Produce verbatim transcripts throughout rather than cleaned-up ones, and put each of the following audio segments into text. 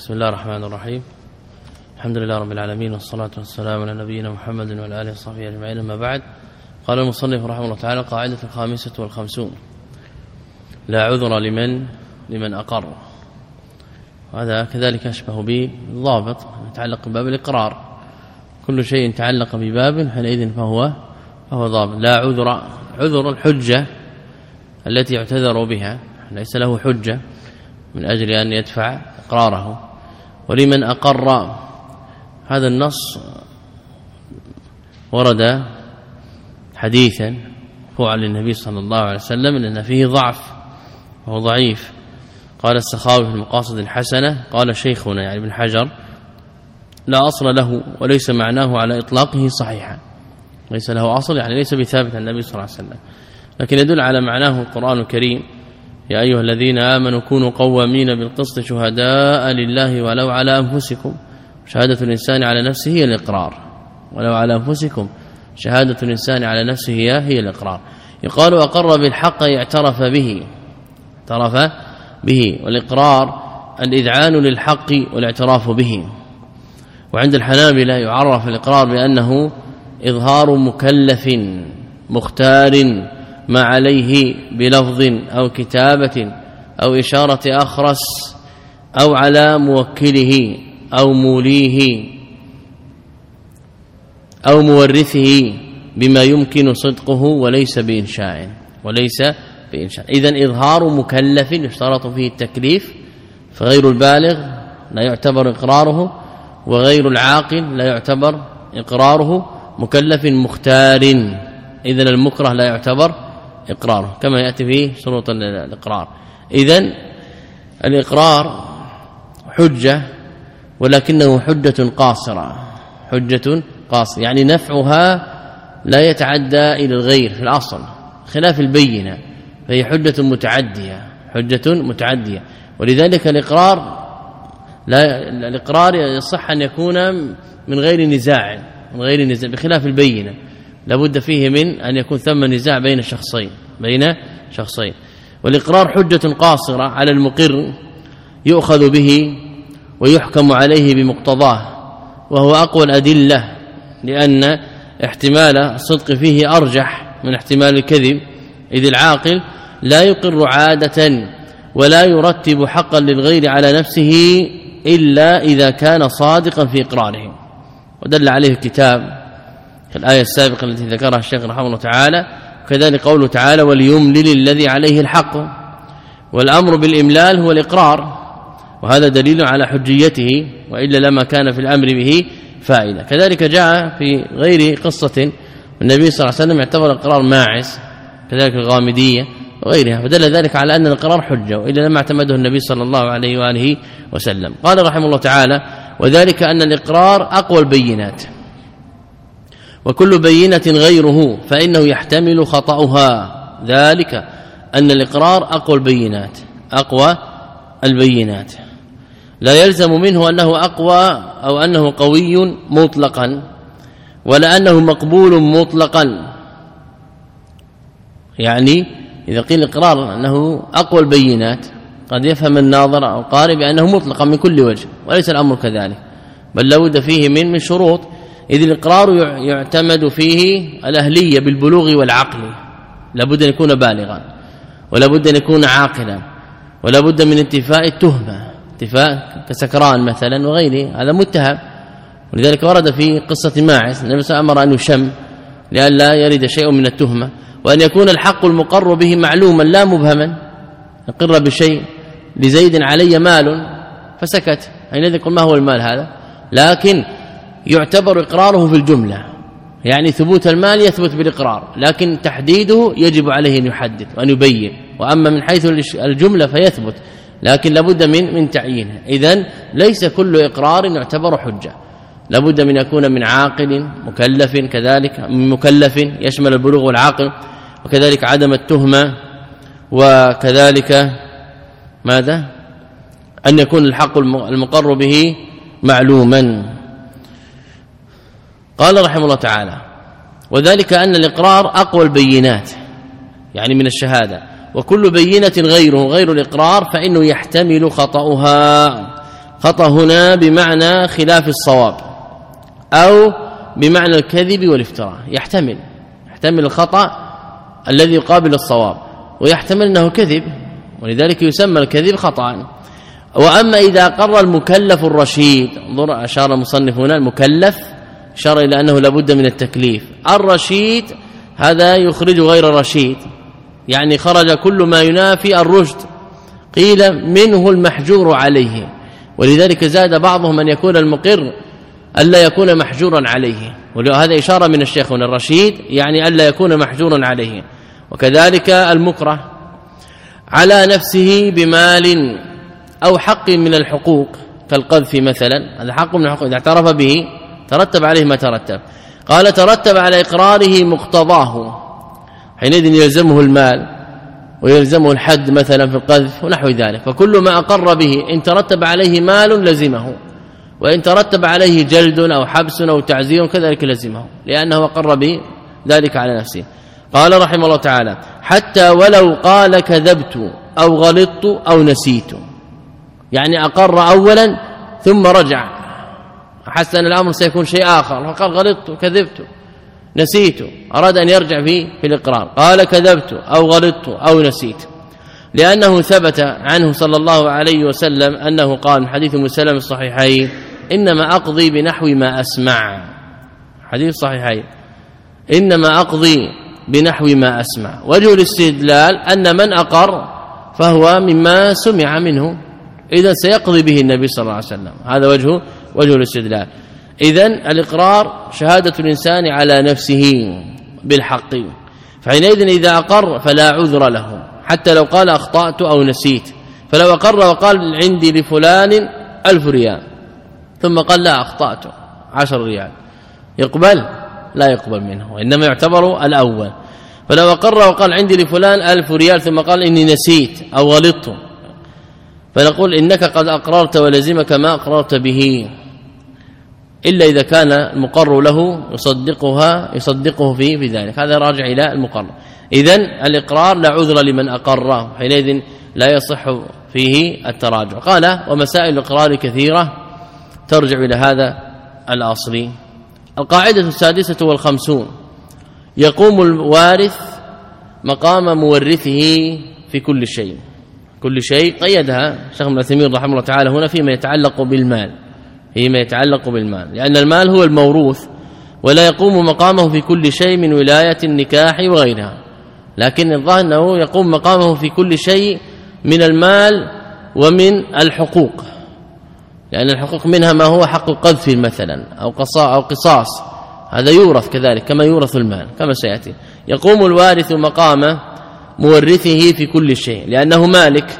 بسم الله الرحمن الرحيم. الحمد لله رب العالمين، والصلاة والسلام على نبينا محمد وعلى آله وصحبه أجمعين. أما بعد، قال المصنف رحمه الله تعالى: قاعدة الخامسة والخمسون: لا عذر لمن لمن أقر. وهذا كذلك أشبه بالضابط يتعلق بباب الإقرار. كل شيء يتعلق بباب حينئذ فهو فهو ضابط. لا عذر، عذر الحجة التي يعتذر بها، ليس له حجة من أجل أن يدفع إقراره. ولمن أقر، هذا النص ورد حديثا فعل للنبي صلى الله عليه وسلم أن فيه ضعف وهو ضعيف. قال السخاوي في المقاصد الحسنة، قال شيخنا يعني ابن حجر: لا أصل له وليس معناه على إطلاقه صحيحا. ليس له أصل يعني ليس بثابت عن النبي صلى الله عليه وسلم، لكن يدل على معناه القرآن الكريم: يا أيها الذين آمنوا كونوا قوامين بالقسط شهداء لله ولو على أنفسكم. شهادة الإنسان على نفسه هي الإقرار، ولو على أنفسكم شهادة الإنسان على نفسه هي, هي الإقرار. يقال أقر بالحق اعترف به، اعترف به. والإقرار الإذعان للحق والاعتراف به. وعند الحنابلة يعرف الإقرار بأنه إظهار مكلف مختار ما عليه بلفظ أو كتابة أو إشارة أخرس أو على موكله أو موليه أو مورثه بما يمكن صدقه وليس بإنشاء وليس بإنشاء. إذن إظهار مكلف يشترط فيه التكليف، فغير البالغ لا يعتبر إقراره، وغير العاقل لا يعتبر إقراره. مكلف مختار، إذن المكره لا يعتبر إقراره كما يأتي فيه شروط الإقرار. إذن الإقرار حجة، ولكنه حجة قاصرة، حجة قاصرة يعني نفعها لا يتعدى إلى الغير في الأصل، خلاف البينة فهي حجة متعدية، حجة متعدية. ولذلك الإقرار لا الإقرار يصح أن يكون من غير نزاع، من غير نزاع بخلاف البينة لابد فيه من أن يكون ثم نزاع بين شخصين بين شخصين. والإقرار حجة قاصرة على المقر يؤخذ به ويحكم عليه بمقتضاه، وهو أقوى الأدلة، لأن احتمال الصدق فيه أرجح من احتمال الكذب، إذ العاقل لا يقر عادة ولا يرتب حقا للغير على نفسه إلا إذا كان صادقا في إقراره. ودل عليه الكتاب الآية السابقة التي ذكرها الشيخ رحمه الله تعالى، وكذلك قوله تعالى: وليملل الذي عليه الحق. والأمر بالإملال هو الإقرار، وهذا دليل على حجيته، وإلا لما كان في الأمر به فائدة. كذلك جاء في غير قصة النبي صلى الله عليه وسلم اعتبر الإقرار ماعز، كذلك الغامدية وغيرها، فدل ذلك على أن الإقرار حجة، وإلا لما اعتمده النبي صلى الله عليه وآله وسلم. قال رحمه الله تعالى: وذلك أن الإقرار أقوى البينات، وكل بينة غيره فإنه يحتمل خطأها. ذلك أن الإقرار أقوى البينات، أقوى البينات، لا يلزم منه أنه أقوى أو أنه قوي مطلقا، ولا أنه مقبول مطلقا. يعني إذا قيل الإقرار أنه أقوى البينات قد يفهم الناظر أو القارئ بأنه مطلقا من كل وجه، وليس الأمر كذلك، بل لابد فيه من من شروط. إذ الإقرار يعتمد فيه الأهلية بالبلوغ والعقل، لابد أن يكون بالغا، ولابد أن يكون عاقلا، ولابد من انتفاء التهمة، انتفاء كسكران مثلا وغيره، هذا متهم. ولذلك ورد في قصة ماعز النبي صلى الله عليه وسلم أمر أن يشم لئلا يرد شيء من التهمة، وأن يكون الحق المقر به معلوما لا مبهما. يقر بشيء: لزيد علي مال، فسكت، حينئذ يقول ما هو المال هذا؟ لكن يعتبر إقراره في الجملة، يعني ثبوت المال يثبت بالإقرار، لكن تحديده يجب عليه أن يحدد وأن يبين. وأما من حيث الجملة فيثبت، لكن لابد من من تعيينه. إذن ليس كل إقرار يعتبر حجة، لابد من يكون من عاقل مكلف، كذلك من مكلف يشمل البلوغ والعقل، وكذلك عدم التهمة، وكذلك ماذا؟ أن يكون الحق المقر به معلوما. قال رحمه الله تعالى: وذلك أن الإقرار أقوى البينات يعني من الشهادة، وكل بينة غيره غير الإقرار فإنه يحتمل خطأها، خطأ هنا بمعنى خلاف الصواب أو بمعنى الكذب والافتراء، يحتمل يحتمل الخطأ الذي يقابل الصواب ويحتمل أنه كذب، ولذلك يسمى الكذب خطأ. وأما إذا أقر المكلف الرشيد، انظر أشار المصنف هنا المكلف أشار إلى أنه لابد من التكليف، الرشيد هذا يخرج غير الرشيد، يعني خرج كل ما ينافي الرشد، قيل منه المحجور عليه، ولذلك زاد بعضهم أن يكون المقر ألا يكون محجورا عليه، وهذا إشارة من الشيخ هنا الرشيد يعني ألا يكون محجورا عليه. وكذلك المكره على نفسه بمال أو حق من الحقوق كالقذف مثلا، هذا حق من الحقوق، إذا اعترف به ترتب عليه ما ترتب. قال ترتب على إقراره مقتضاه، حينئذ يلزمه المال ويلزمه الحد مثلا في القذف ونحو ذلك، فكل ما أقر به إن ترتب عليه مال لزمه، وإن ترتب عليه جلد أو حبس أو تعزير كذلك لزمه، لأنه أقر به ذلك على نفسه. قال رحمه الله تعالى حتى ولو قال كذبت أو غلطت أو نسيت، يعني أقر أولا ثم رجع، حس أن الأمر سيكون شيء آخر، فقال غلطت كذبت نسيت، أراد أن يرجع فيه في الإقرار، قال كذبت أو غلطت أو نسيت، لأنه ثبت عنه صلى الله عليه وسلم أنه قال من حديث مسلم الصحيحين إنما أقضي بنحو ما أسمع، حديث صحيحين إنما أقضي بنحو ما أسمع. وجه الاستدلال أن من أقر فهو مما سمع منه، إذن سيقضي به النبي صلى الله عليه وسلم، هذا وجه وجه الاستدلال. إذن الإقرار شهادة الإنسان على نفسه بالحق، فحينئذ إذا أقر فلا عذر له، حتى لو قال أخطأت أو نسيت، فلو أقر وقال عندي لفلان ألف ريال ثم قال لا أخطأت عشر ريال، يقبل؟ لا يقبل منه، وإنما يعتبر الأول. فلو أقر وقال عندي لفلان ألف ريال ثم قال إني نسيت أو غلطت، فنقول إنك قد أقررت ولزمك ما أقررت به، إلا إذا كان المقر له يصدقها يصدقه فيه بذلك، هذا راجع إلى المقر. إذن الإقرار لا عذر لمن أقره، حينئذ لا يصح فيه التراجع. قال ومسائل الإقرار كثيرة ترجع إلى هذا الأصل. القاعدة السادسة والخمسون يقوم الوارث مقام مورثه في كل شيء، كل شيء قيدها شيخ ابن عثيمين رحمه الله تعالى هنا فيما يتعلق بالمال، فيما يتعلق بالمال، لأن المال هو الموروث ولا يقوم مقامه في كل شيء من ولاية النكاح وغيرها، لكن الظاهر أنه يقوم مقامه في كل شيء من المال ومن الحقوق، لأن الحقوق منها ما هو حق القذف مثلا أو قصاص، هذا يورث كذلك كما يورث المال كما سيأتي. يقوم الوارث مقام مورثه في كل شيء لأنه مالك،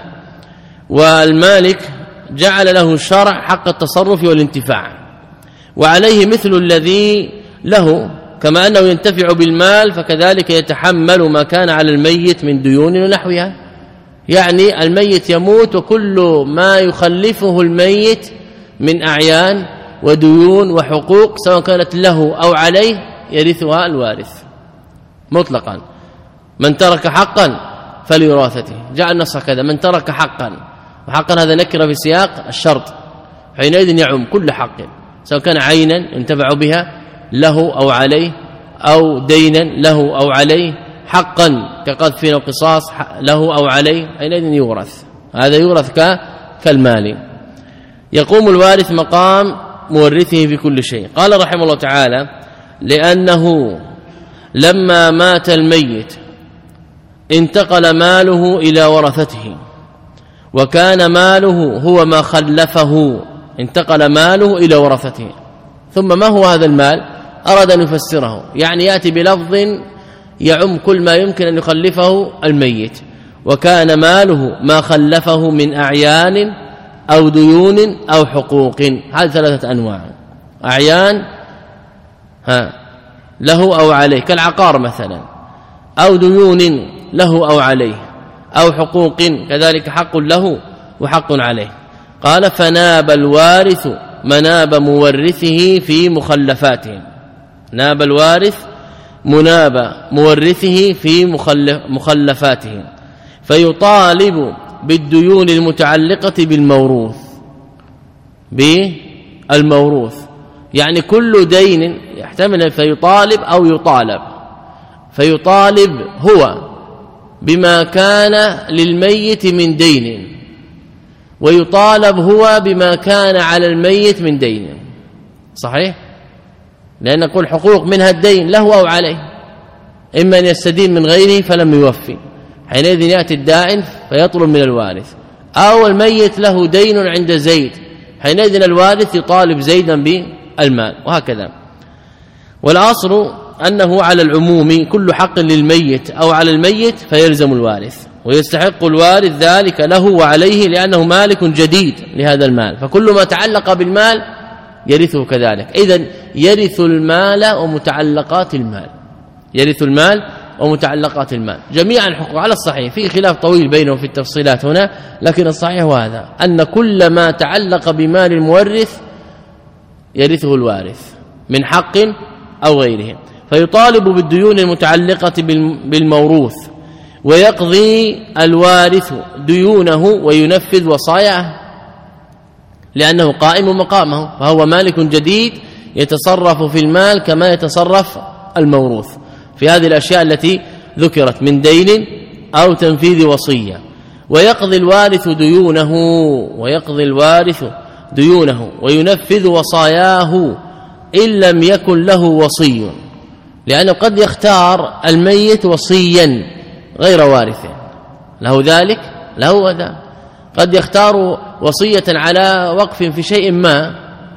والمالك جعل له الشرع حق التصرف والانتفاع، وعليه مثل الذي له، كما أنه ينتفع بالمال فكذلك يتحمل ما كان على الميت من ديون ونحوها. يعني الميت يموت وكل ما يخلفه الميت من أعيان وديون وحقوق سواء كانت له أو عليه يرثها الوارث مطلقا. من ترك حقا فلوراثته، جاء النص كذا، من ترك حقا، وحقا هذا نكره في سياق الشرط، حينئذ يعم كل حق سواء كان عينا ينتفع بها له أو عليه، أو دينا له أو عليه، حقا كقذف أو قصاص له أو عليه، حينئذ يورث، هذا يورث كالمال. يقوم الوارث مقام مورثه في كل شيء. قال رحمه الله تعالى لأنه لما مات الميت انتقل ماله إلى ورثته، وكان ماله هو ما خلفه، انتقل ماله إلى ورثته. ثم ما هو هذا المال؟ أراد أن يفسره، يعني يأتي بلفظ يعم كل ما يمكن أن يخلفه الميت، وكان ماله ما خلفه من أعيان أو ديون أو حقوق، هذه ثلاثة أنواع، أعيان ها له أو عليه كالعقار مثلا، أو ديون له أو عليه، أو حقوق كذلك حق له وحق عليه. قال فناب الوارث مناب مورثه في مخلفاته، ناب الوارث مناب مورثه في مخلفاته، فيطالب بالديون المتعلقة بالموروث، بالموروث، يعني كل دين يحتمل فيطالب أو يطالب. فيطالب هو بما كان للميت من دين، ويطالب هو بما كان على الميت من دين. صحيح؟ لأن نقول حقوق منها الدين له أو عليه، إما أن يستدين من غيره فلم يوفي، حينئذ يأتي الدائن فيطلب من الوارث، أو الميت له دين عند زيد، حينئذ الوارث يطالب زيدا بالمال، وهكذا. والأصل أنه على العموم كل حق للميت أو على الميت فيلزم الوارث، ويستحق الوارث ذلك له وعليه لأنه مالك جديد لهذا المال، فكل ما تعلق بالمال يرثه كذلك. إذن يرث المال ومتعلقات المال، يرث المال ومتعلقات المال جميعا حقوق على الصحيح، في خلاف طويل بينهم في التفصيلات هنا، لكن الصحيح هذا أن كل ما تعلق بمال المورث يرثه الوارث من حق أو غيره. فيطالب بالديون المتعلقة بالموروث، ويقضي الوارث ديونه وينفذ وصاياه، لأنه قائم مقامه، فهو مالك جديد يتصرف في المال كما يتصرف الموروث في هذه الأشياء التي ذكرت من دين أو تنفيذ وصية. ويقضي الوارث ديونه ويقضي الوارث ديونه وينفذ وصاياه إن لم يكن له وصي، لأنه قد يختار الميت وصيا غير وارث له ذلك له وذا، قد يختار وصية على وقف في شيء ما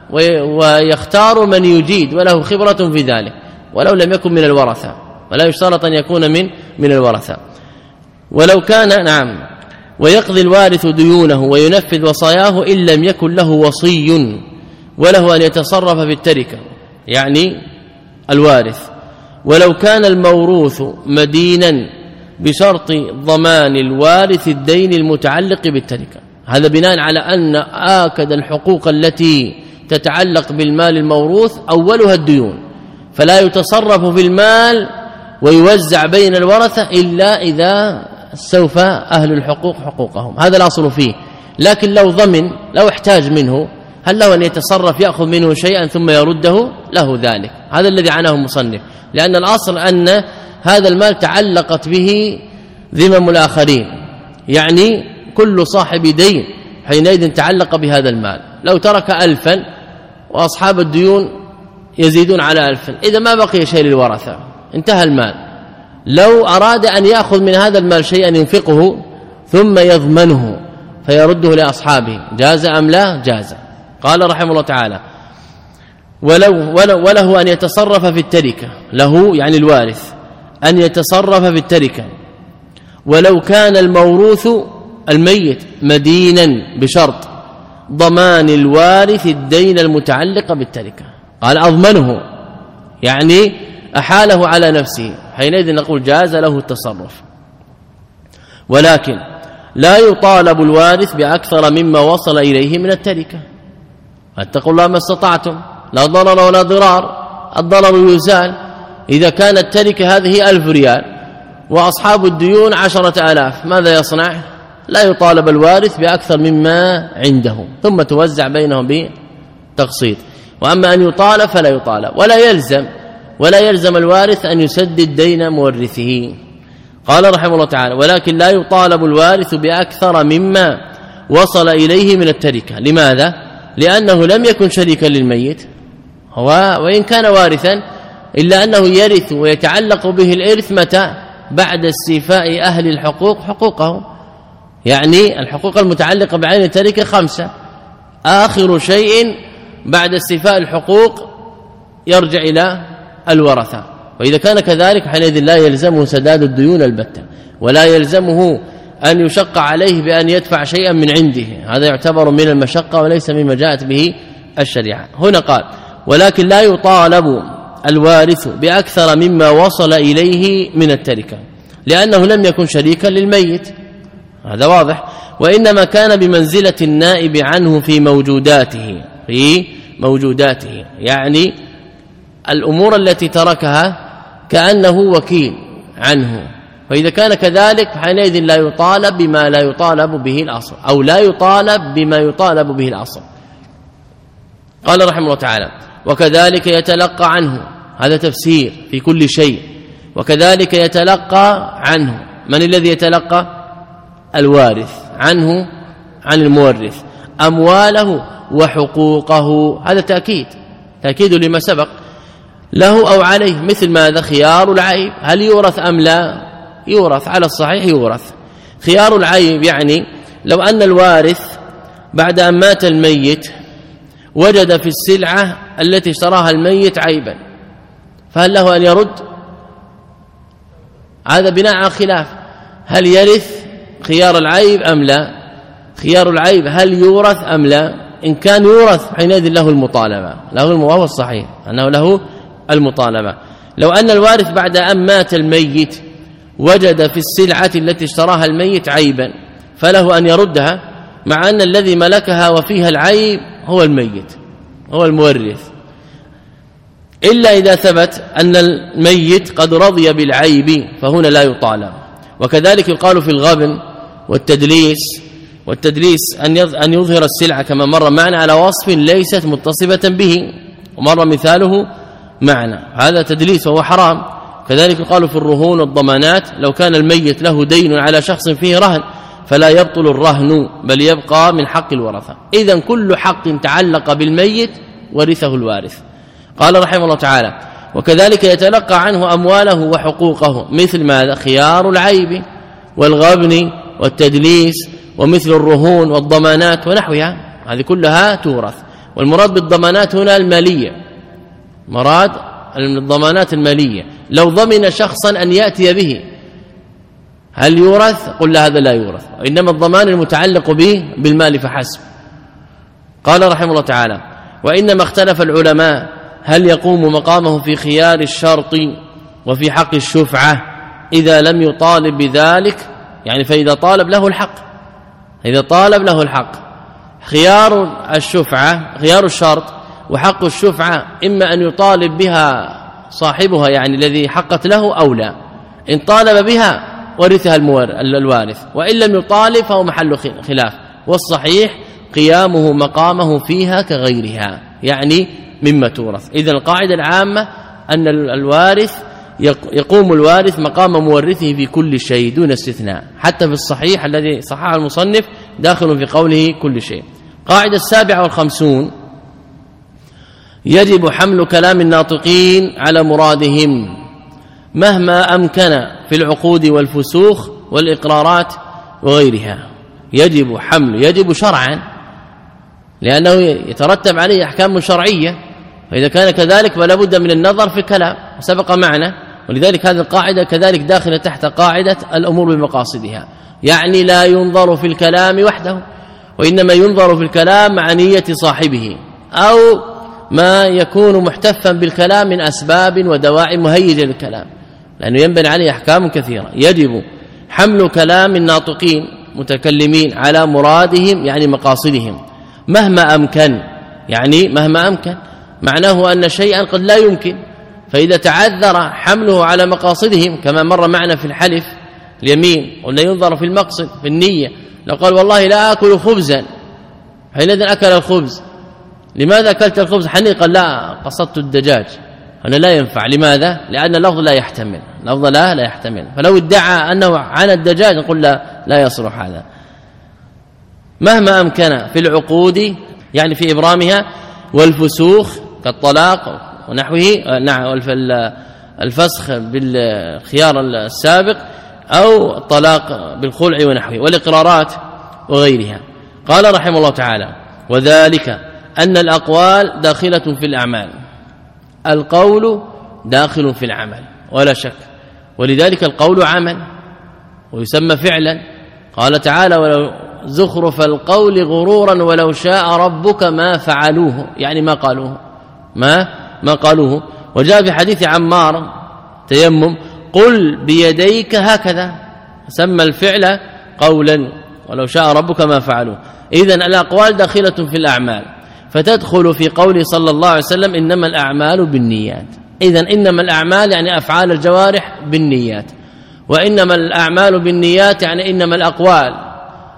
ويختار من يجيد وله خبرة في ذلك ولو لم يكن من الورثة، ولا يشترط أن يكون من من الورثة. ولو كان نعم ويقضي الوارث ديونه وينفذ وصاياه إن لم يكن له وصي، وله أن يتصرف في التركة يعني الوارث. ولو كان الموروث مدينا بشرط ضمان الوارث الدين المتعلق بالتركة، هذا بناء على أن آكد الحقوق التي تتعلق بالمال الموروث أولها الديون، فلا يتصرف في المال ويوزع بين الورثة إلا إذا استوفى أهل الحقوق حقوقهم، هذا الأصل فيه. لكن لو ضمن لو احتاج منه هل له أن يتصرف يأخذ منه شيئا ثم يرده؟ له ذلك، هذا الذي عناه المصنف، لأن الأصل أن هذا المال تعلقت به ذمم الآخرين، يعني كل صاحب دين حينئذ تعلق بهذا المال. لو ترك ألفا وأصحاب الديون يزيدون على ألف، إذا ما بقي شيء للورثة انتهى المال. لو أراد أن يأخذ من هذا المال شيئا ينفقه ثم يضمنه فيرده لأصحابه جاز أم لا؟ جاز. قال رحمه الله تعالى ولو وله أن يتصرف في التركة، له يعني الوارث أن يتصرف في التركة ولو كان الموروث الميت مدينا بشرط ضمان الوارث الدين المتعلق بالتركة. قال أضمنه يعني أحاله على نفسه، حينئذ نقول جاز له التصرف. ولكن لا يطالب الوارث بأكثر مما وصل إليه من التركة، فاتقوا الله ما استطعتم، لا ضرر ولا ضرار، الضرر يزال. إذا كانت التركة هذه ألف ريال وأصحاب الديون عشرة آلاف، ماذا يصنع؟ لا يطالب الوارث بأكثر مما عنده، ثم توزع بينهم بتقسيط. وأما أن يطالب فلا يطالب، ولا يلزم ولا يلزم الوارث أن يسدد دين مورثه. قال رحمه الله تعالى ولكن لا يطالب الوارث بأكثر مما وصل إليه من التركة. لماذا؟ لأنه لم يكن شريكا للميت، هو وإن كان وارثا إلا أنه يرث ويتعلق به الإرث متى؟ بعد استيفاء أهل الحقوق حقوقهم، يعني الحقوق المتعلقة بعين التركة خمسة، آخر شيء بعد استيفاء الحقوق يرجع إلى الورثة. وإذا كان كذلك حينئذ لا يلزمه سداد الديون البتة، ولا يلزمه أن يشق عليه بأن يدفع شيئا من عنده، هذا يعتبر من المشقة وليس مما جاءت به الشريعة. هنا قال ولكن لا يطالب الوارث بأكثر مما وصل إليه من التركة، لأنه لم يكن شريكا للميت، هذا واضح، وإنما كان بمنزلة النائب عنه في موجوداته في موجوداته يعني الأمور التي تركها كأنه وكيل عنه. فإذا كان كذلك حينئذ لا يطالب بما لا يطالب به الأصل، أو لا يطالب بما يطالب به الأصل. قال رحمه الله تعالى وكذلك يتلقى عنه، هذا تفسير في كل شيء. وكذلك يتلقى عنه، من الذي يتلقى؟ الوارث عنه عن المورث أمواله وحقوقه، هذا تأكيد تأكيد لما سبق، له أو عليه. مثل ماذا؟ خيار العيب، هل يورث أم لا؟ يورث، على الصحيح يورث. خيار العيب يعني لو أن الوارث بعد أن مات الميت وجد في السلعة التي اشتراها الميت عيبا، فهل له أن يرد؟ هذا بناء على خلاف، هل يرث خيار العيب أم لا؟ خيار العيب هل يورث أم لا؟ إن كان يورث حينئذ له المطالبة، له الموافق الصحيح أنه له المطالبة. لو أن الوارث بعد أن مات الميت وجد في السلعة التي اشتراها الميت عيبا، فله أن يردها، مع أن الذي ملكها وفيها العيب هو الميت، هو المورث، إلا إذا ثبت أن الميت قد رضي بالعيب فهنا لا يطالب. وكذلك يقال في الغبن والتدليس، والتدليس أن يظهر السلعة كما مر معنا على وصف ليست متصفة به، ومر مثاله معنا، هذا تدليس وهو حرام. كذلك يقال في الرهون والضمانات، لو كان الميت له دين على شخص فيه رهن فلا يبطل الرهن بل يبقى من حق الورثة. إذن كل حق تعلق بالميت ورثه الوارث. قال رحمه الله تعالى وكذلك يتلقى عنه أمواله وحقوقه، مثل ماذا؟ خيار العيب والغبن والتدليس، ومثل الرهون والضمانات ونحوها، هذه كلها تورث. والمراد بالضمانات هنا المالية، مراد الضمانات المالية. لو ضمن شخصا أن يأتي به هل يورث؟ قل لا، هذا لا يورث، إنما الضمان المتعلق به بالمال فحسب. قال رحمه الله تعالى وإنما اختلف العلماء هل يقوم مقامه في خيار الشرط وفي حق الشفعة إذا لم يطالب بذلك، يعني فإذا طالب له الحق، إذا طالب له الحق. خيار الشفعة، خيار الشرط وحق الشفعة إما أن يطالب بها صاحبها يعني الذي حقت له أو لا. إن طالب بها ورثها الوارث، وإن لم يطالب فهو محل خلاف، والصحيح قيامه مقامه فيها كغيرها، يعني مما تورث. إذن القاعدة العامة أن الوارث يقوم الوارث مقام مورثه في كل شيء دون استثناء، حتى في الصحيح الذي صححه المصنف داخل في قوله كل شيء. قاعدة السابعة والخمسون يجب حمل كلام الناطقين على مرادهم مهما أمكن في العقود والفسوخ والإقرارات وغيرها. يجب حمل، يجب شرعا، لأنه يترتب عليه أحكام شرعية، فإذا كان كذلك فلا بد من النظر في الكلام، سبق معنا. ولذلك هذه القاعدة كذلك داخلة تحت قاعدة الأمور بمقاصدها، يعني لا ينظر في الكلام وحده، وإنما ينظر في الكلام مع نية صاحبه أو ما يكون محتفا بالكلام من أسباب ودواعي مهيجة للكلام، لأنه ينبني عليه أحكام كثيرة. يجب حمل كلام الناطقين متكلمين على مرادهم يعني مقاصدهم مهما أمكن، يعني مهما أمكن معناه أن شيئا قد لا يمكن، فإذا تعذر حمله على مقاصدهم كما مر معنا في الحلف اليمين قلنا ينظر في المقصد في النية. لو قال والله لا أكل خبزا، حينئذ أكل الخبز، لماذا أكلت الخبز؟ حني قال لا قصدت الدجاج، هنا لا ينفع. لماذا؟ لأن اللفظ لا يحتمل، اللفظ لا لا يحتمل. فلو ادعى أنه عن الدجاج نقول لا لا يصلح هذا. مهما أمكن في العقود يعني في إبرامها والفسوخ كالطلاق ونحوه، نعم الفسخ بالخيار السابق أو الطلاق بالخلع ونحوه، والإقرارات وغيرها. قال رحمه الله تعالى وذلك أن الأقوال داخلة في الأعمال، القول داخل في العمل ولا شك، ولذلك القول عمل ويسمى فعلا. قال تعالى ولو زخرف القول غرورا ولو شاء ربك ما فعلوه، يعني ما قالوه ما ما قالوه. وجاء في حديث عمار تيمم قل بيديك هكذا، سمى الفعل قولا ولو شاء ربك ما فعلوه. إذن الأقوال داخلة في الأعمال، فتدخل في قوله صلى الله عليه وسلم إنما الأعمال بالنيات. إذن إنما الأعمال يعني أفعال الجوارح بالنيات، وإنما الأعمال بالنيات يعني إنما الأقوال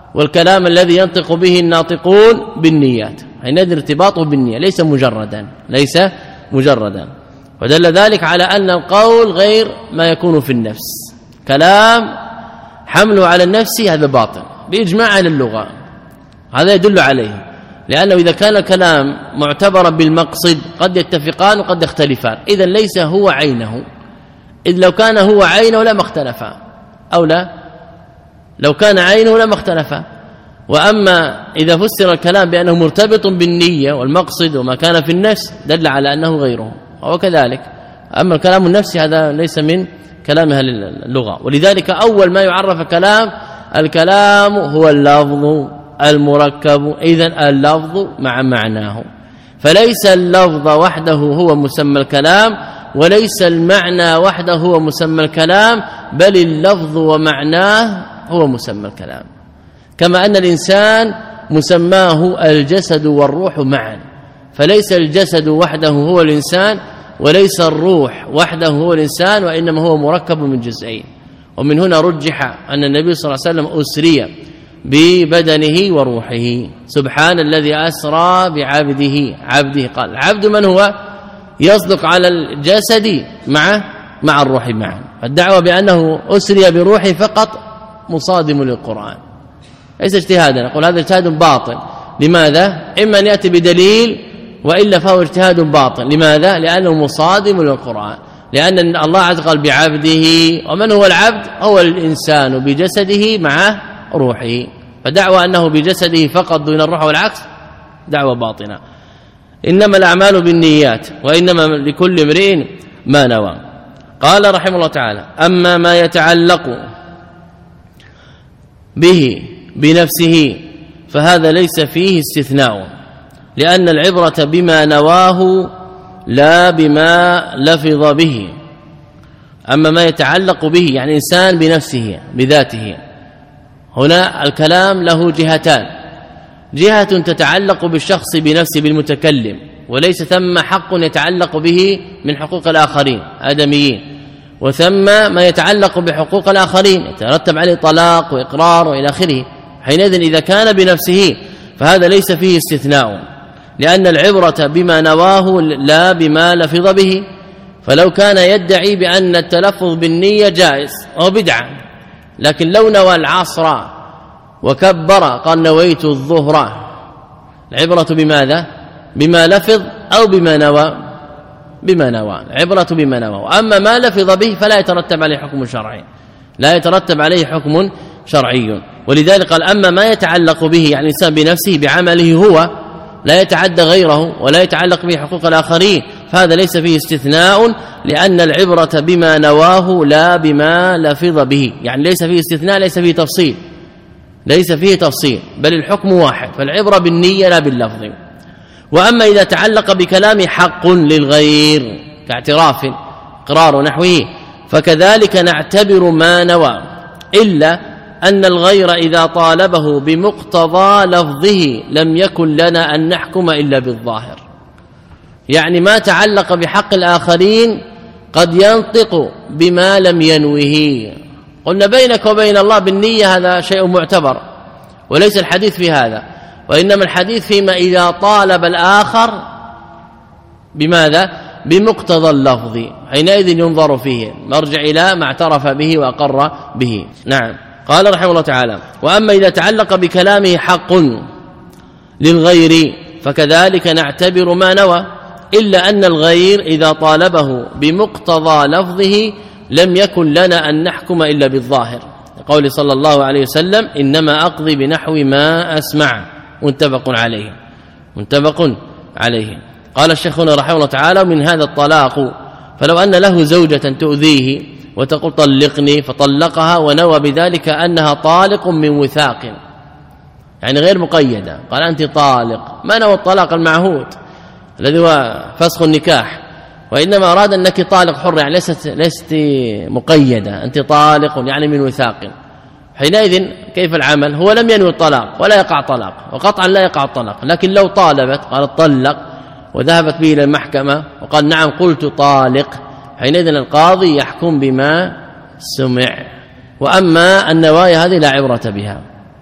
والكلام الذي ينطق به الناطقون بالنيات، حينئذ ارتباطه بالنية ليس مجردا ليس مجردا. ودل ذلك على أن القول غير ما يكون في النفس، كلام حمله على النفس هذا باطل بإجماع أهل اللغة، هذا يدل عليه، لأنه إذا كان الكلام معتبرا بالمقصد قد يتفقان وقد يختلفان، إذن ليس هو عينه، إذ لو كان هو عينه لما اختلفا، أو لا لو كان عينه لما اختلفا. وأما إذا فسر الكلام بأنه مرتبط بالنية والمقصد وما كان في النفس دل على أنه غيره، وكذلك أما الكلام النفسي هذا ليس من كلام أهل اللغة. ولذلك أول ما يعرف كلام الكلام هو اللفظ المركب، إذن اللفظ مع معناه، فليس اللفظ وحده هو مسمى الكلام، وليس المعنى وحده هو مسمى الكلام، بل اللفظ ومعناه هو مسمى الكلام. كما أن الإنسان مسماه الجسد والروح معا، فليس الجسد وحده هو الإنسان، وليس الروح وحده هو الإنسان، وإنما هو مركب من جزئين. ومن هنا رجح أن النبي صلى الله عليه وسلم أسري ببدنه وروحه. سبحان الذي أسرى بعبده، عبده قال العبد من هو؟ يصدق على الجسد مع مع الروح معا. الدعوة بأنه أسري بروحه فقط مصادم للقرآن، ليس اجتهادا، نقول هذا اجتهاد باطل. لماذا؟ إما أن يأتي بدليل وإلا فهو اجتهاد باطل. لماذا؟ لأنه مصادم للقرآن، لأن الله عز وجل قال بعبده، ومن هو العبد؟ هو الإنسان بجسده مع روحه، فدعوى أنه بجسده فقط دون الروح والعكس دعوة باطنة. إنما الأعمال بالنيات وإنما لكل امرئ ما نوى. قال رحمه الله تعالى: أما ما يتعلق به بنفسه فهذا ليس فيه استثناء، لأن العبرة بما نواه لا بما لفظ به. أما ما يتعلق به يعني إنسان بنفسه بذاته، هنا الكلام له جهتان: جهة تتعلق بالشخص بنفسه بالمتكلم، وليس ثم حق يتعلق به من حقوق الآخرين آدميين، وثم ما يتعلق بحقوق الآخرين يترتب عليه طلاق وإقرار وإلى آخره. حينئذ إذا كان بنفسه فهذا ليس فيه استثناء، لأن العبرة بما نواه لا بما لفظ به. فلو كان يدعي بأن التلفظ بالنية جائز أو بدعة، لكن لو نوى العصر وكبر قال نويت الظهر، العبرة بماذا؟ بما لفظ أو بما نوى؟ بما نوى، العبرة بما نوى. وأما ما لفظ به فلا يترتب عليه حكم شرعي، لا يترتب عليه حكم شرعي. ولذلك قال: أما ما يتعلق به يعني الإنسان بنفسه بعمله هو، لا يتعدى غيره ولا يتعلق به حقوق الآخرين، فهذا ليس فيه استثناء، لأن العبرة بما نواه لا بما لفظ به. يعني ليس فيه استثناء، ليس فيه تفصيل، ليس فيه تفصيل، بل الحكم واحد، فالعبرة بالنية لا باللفظ. وأما إذا تعلق بكلام حق للغير كاعتراف إقرار ونحوه فكذلك نعتبر ما نوى، إلا أن الغير إذا طالبه بمقتضى لفظه لم يكن لنا أن نحكم إلا بالظاهر. يعني ما تعلق بحق الآخرين قد ينطق بما لم ينوه. قلنا بينك وبين الله بالنية هذا شيء معتبر، وليس الحديث في هذا، وإنما الحديث فيما إذا طالب الآخر بماذا؟ بمقتضى اللفظ، حينئذ ينظر فيه، مرجع إلى ما اعترف به وأقر به. نعم. قال رحمه الله تعالى: وأما إذا تعلق بكلامه حق للغير فكذلك نعتبر ما نوى، إلا أن الغير إذا طالبه بمقتضى لفظه لم يكن لنا أن نحكم إلا بالظاهر، قول صلى الله عليه وسلم: إنما أقضي بنحو ما أسمع، متفق عليه متفق عليه. قال الشيخ رحمه الله تعالى: من هذا الطلاق، فلو أن له زوجة تؤذيه وتقول طلقني فطلقها ونوى بذلك أنها طالق من وثاق، يعني غير مقيدة، قال أنت طالق، ما نوى الطلاق المعهود الذي هو فسخ النكاح، وإنما أراد أنك طالق حر، يعني ليست ليست مقيدة، أنت طالق يعني من وثاق. حينئذ كيف العمل؟ هو لم ينوي الطلاق ولا يقع طلاق، وقطعا لا يقع الطلاق، لكن لو طالبت قالت طلق وذهبت به إلى المحكمة وقال نعم قلت طالق، حينئذ القاضي يحكم بما سمع. وأما النوايا هذه لا عبرة بها،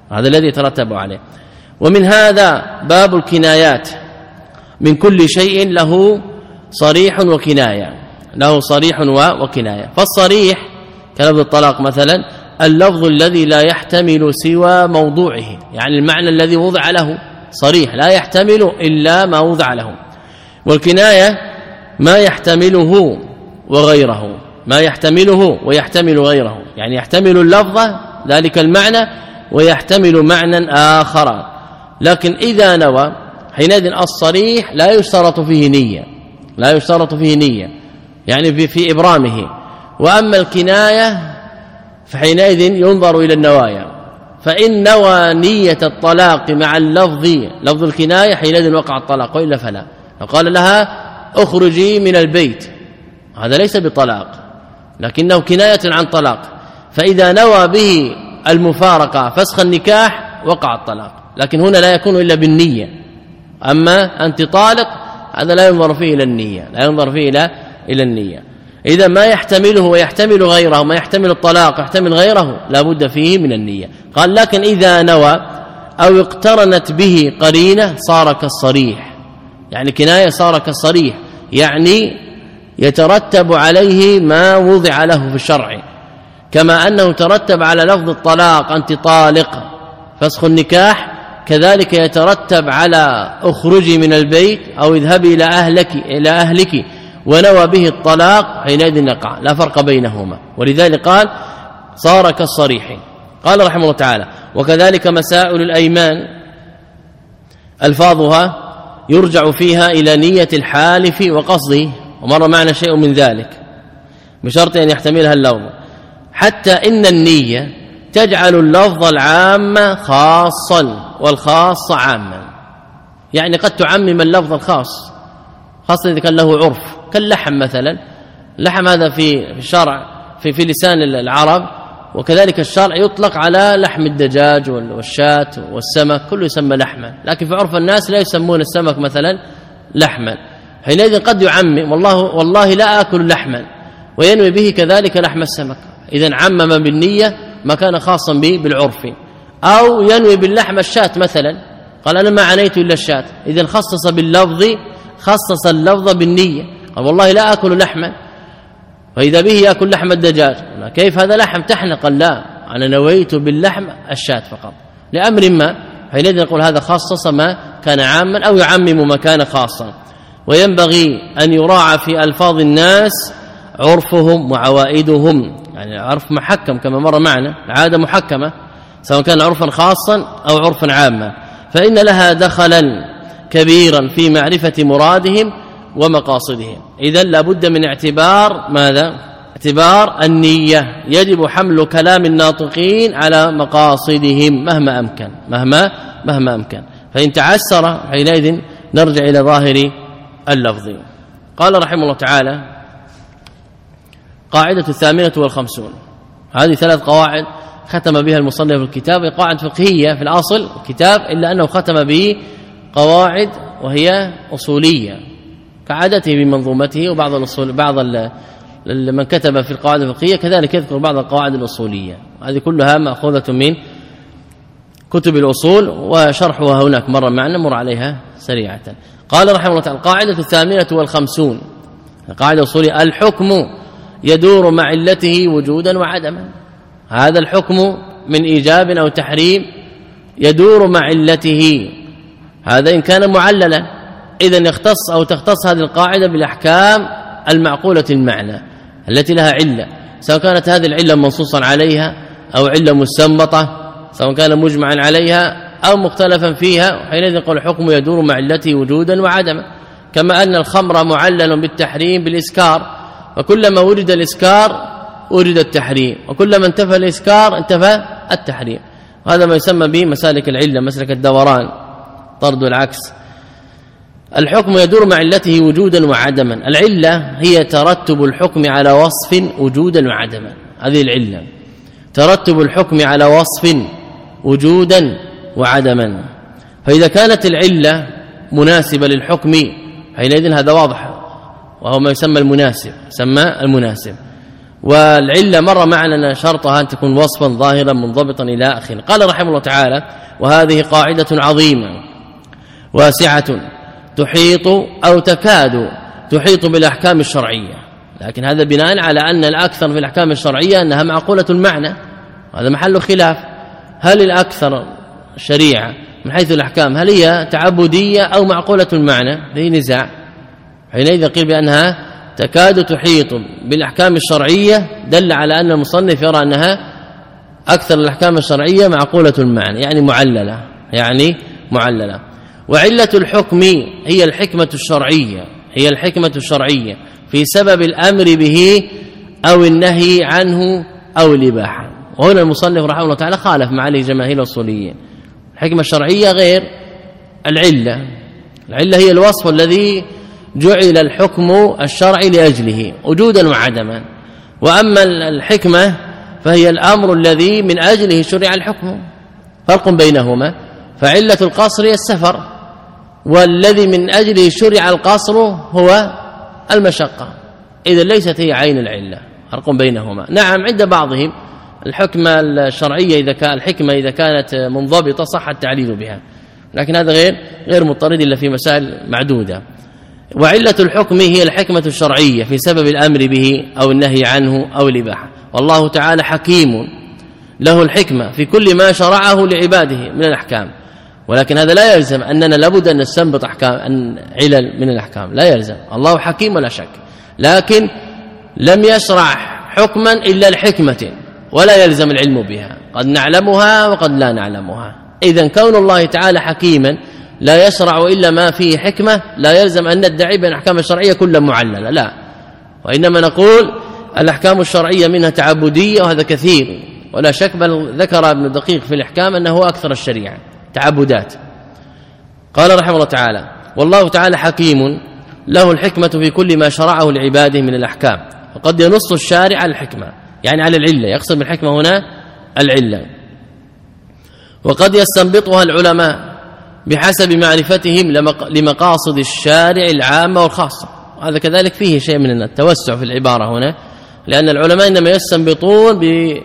هذا الذي يترتب عليه. ومن هذا باب الكنايات، من كل شيء له صريح وكناية، له صريح وكناية. فالصريح كلفظ الطلاق مثلا اللفظ الذي لا يحتمل سوى موضوعه، يعني المعنى الذي وضع له صريح لا يحتمل إلا ما وضع له. والكناية ما يحتمله وغيره، ما يحتمله ويحتمل غيره، يعني يحتمل اللفظ ذلك المعنى ويحتمل معنى آخر. لكن إذا نوى حينئذ الصريح لا يشترط فيه نية، لا يشترط فيه نية يعني في إبرامه. وأما الكناية فحينئذ ينظر إلى النوايا، فإن نوى نية الطلاق مع اللفظ لفظ الكناية حينئذ وقع الطلاق، وإلا فلا. فقال لها اخرجي من البيت، هذا ليس بطلاق لكنه كناية عن طلاق، فإذا نوى به المفارقة فسخ النكاح وقع الطلاق، لكن هنا لا يكون إلا بالنية. أما أنت طالق هذا لا ينظر فيه إلى النية، لا ينظر فيه إلى إلى النية. إذا ما يحتمله ويحتمل غيره، ما يحتمل الطلاق يحتمل غيره، لا بد فيه من النية. قال لكن إذا نوى أو اقترنت به قرينة صار كالصريح، يعني كناية صار كالصريح، يعني يترتب عليه ما وضع له في الشرع، كما أنه ترتب على لفظ الطلاق أنت طالق فسخ النكاح، كذلك يترتب على اخرجي من البيت أو اذهبي إلى أهلك إلى أهلك ونوى به الطلاق، حينئذ نقع، لا فرق بينهما. ولذلك قال صار كالصريح. قال رحمه الله تعالى وكذلك مسائل الأيمان ألفاظها يرجع فيها إلى نية الحالف وقصده، ومر معنا شيء من ذلك بشرط أن يحتملها اللفظ، حتى إن النية تجعل اللفظ العام خاصا والخاص عاما، يعني قد تعمم اللفظ الخاص، خاصة إذا كان له عرف كاللحم مثلا. اللحم هذا في الشرع في في لسان العرب، وكذلك الشرع يطلق على لحم الدجاج والشاة والسمك، كله يسمى لحما، لكن في عرف الناس لا يسمون السمك مثلا لحما. حينئذ قد يعمم والله والله لا آكل لحما وينوي به كذلك لحم السمك، إذن عمم بالنية ما كان خاصا به بالعرف. أو ينوي باللحم الشاة مثلا، قال أنا ما عنيت إلا الشاة، إذن خصص باللفظ، خصص اللفظ بالنية، قال والله لا آكل لحما، فإذا به يأكل لحم الدجاج، كيف هذا لحم تحنق؟ قال لا أنا نويت باللحم الشاة فقط لأمر ما، حينئذ نقول هذا خصص ما كان عاما أو يعمم ما كان خاصا. وينبغي أن يراعى في ألفاظ الناس عرفهم وعوائدهم، يعني عرف محكم كما مر معنا، العادة محكمة سواء كان عرفا خاصا أو عرفا عاما، فإن لها دخلا كبيرا في معرفة مرادهم ومقاصدهم. إذن لا بد من اعتبار ماذا؟ اعتبار النية، يجب حمل كلام الناطقين على مقاصدهم مهما أمكن، مهما مهما أمكن، فإن تعسر حينئذ نرجع إلى ظاهر اللفظ. قال رحمه الله تعالى قاعدة الثامنة والخمسون، هذه ثلاث قواعد ختم بها المصنف الكتاب، قواعد فقهية في الأصل الكتاب، إلا أنه ختم به قواعد وهي أصولية كعادته بمنظومته، وبعض الأصول بعض من كتب في القواعد الفقهية كذلك يذكر بعض القواعد الأصولية، هذه كلها مأخوذة من كتب الأصول وشرحها هناك مرة معنا، مر عليها سريعة. قال رحمه الله تعالى القاعدة الثامنة والخمسون، القاعدة الأصولية الحكم يدور مع علته وجودا وعدما، هذا الحكم من إيجاب أو تحريم يدور مع علته، هذا إن كان معللا، إذن يختص أو تختص هذه القاعدة بالأحكام المعقولة المعنى التي لها علة، سواء كانت هذه العلة منصوصا عليها أو علة مستنبطة، سواء كان مجمعا عليها أو مختلفا فيها، حينئذ يقول الحكم يدور مع علته وجودا وعدما. كما أن الخمر معلل بالتحريم بالإسكار، وكلما وجد الإسكار وجد التحريم، وكلما انتفى الإسكار انتفى التحريم، هذا ما يسمى به مسالك العلة، مسلك الدوران، طرد العكس. الحكم يدور مع علته وجودا وعدما، العلة هي ترتب الحكم على وصف وجودا وعدما، هذه العلة ترتب الحكم على وصف وجودا وعدما. فإذا كانت العلة مناسبة للحكم حينئذ هذا واضح، وهو ما يسمى المناسب، يسمى المناسب. والعلة مر معنا شرطها أن تكون وصفا ظاهرا منضبطا إلى آخره. قال رحمه الله تعالى: وهذه قاعدة عظيمة واسعة تحيط أو تكاد تحيط بالأحكام الشرعية، لكن هذا بناء على أن الأكثر في الأحكام الشرعية أنها معقولة المعنى، وهذا محل خلاف. هل الأكثر الشريعة من حيث الأحكام هل هي تعبدية أو معقولة المعنى؟ في نزاع. حينئذ قيل بأنها تكاد تحيط بالأحكام الشرعية، دل على أن المصنف يرى أنها أكثر الأحكام الشرعية معقولة المعنى، يعني معللة، يعني معللة. وعلة الحكم هي الحكمة الشرعية، هي الحكمة الشرعية في سبب الأمر به أو النهي عنه أو الإباحة. وهنا المصنف رحمه الله تعالى خالف ما عليه جماهير الأصوليين. الحكمة الشرعية غير العلة، العلة هي الوصف الذي جعل الحكم الشرعي لأجله وجودا وعدما، وأما الحكمة فهي الأمر الذي من أجله شرع الحكم، فرق بينهما. فعلة القصر هي السفر، والذي من أجله شرع القصر هو المشقة، إذا ليست هي عين العلة، فرق بينهما. نعم عند بعضهم الحكمة الشرعية إذا كان الحكمة إذا كانت منضبطة صح التعليل بها، لكن هذا غير غير مضطرد إلا في مسائل معدودة. وعلة الحكم هي الحكمة الشرعية في سبب الأمر به أو النهي عنه أو الإباحة. والله تعالى حكيم له الحكمة في كل ما شرعه لعباده من الأحكام، ولكن هذا لا يلزم أننا لابد أن نستنبط أحكام أن علل من الأحكام، لا يلزم. الله حكيم ولا شك، لكن لم يشرع حكما إلا لحكمة ولا يلزم العلم بها، قد نعلمها وقد لا نعلمها. إذن كون الله تعالى حكيما لا يشرع إلا ما فيه حكمة لا يلزم أن ندعي بأن الأحكام الشرعية كلها معللة، لا، وإنما نقول الأحكام الشرعية منها تعبدية وهذا كثير ولا شك، بل ذكر ابن دقيق في الإحكام أنه أكثر الشريعة تعبدات. قال رحمه الله تعالى: والله تعالى حكيم له الحكمة في كل ما شرعه لعباده من الأحكام. وقد ينص الشارع على الحكمة يعني على العلة، يقصد بالحكمة هنا العلة، وقد يستنبطها العلماء بحسب معرفتهم لمقاصد الشارع العامة والخاصة. هذا كذلك فيه شيء من التوسع في العبارة هنا، لأن العلماء إنما يستنبطون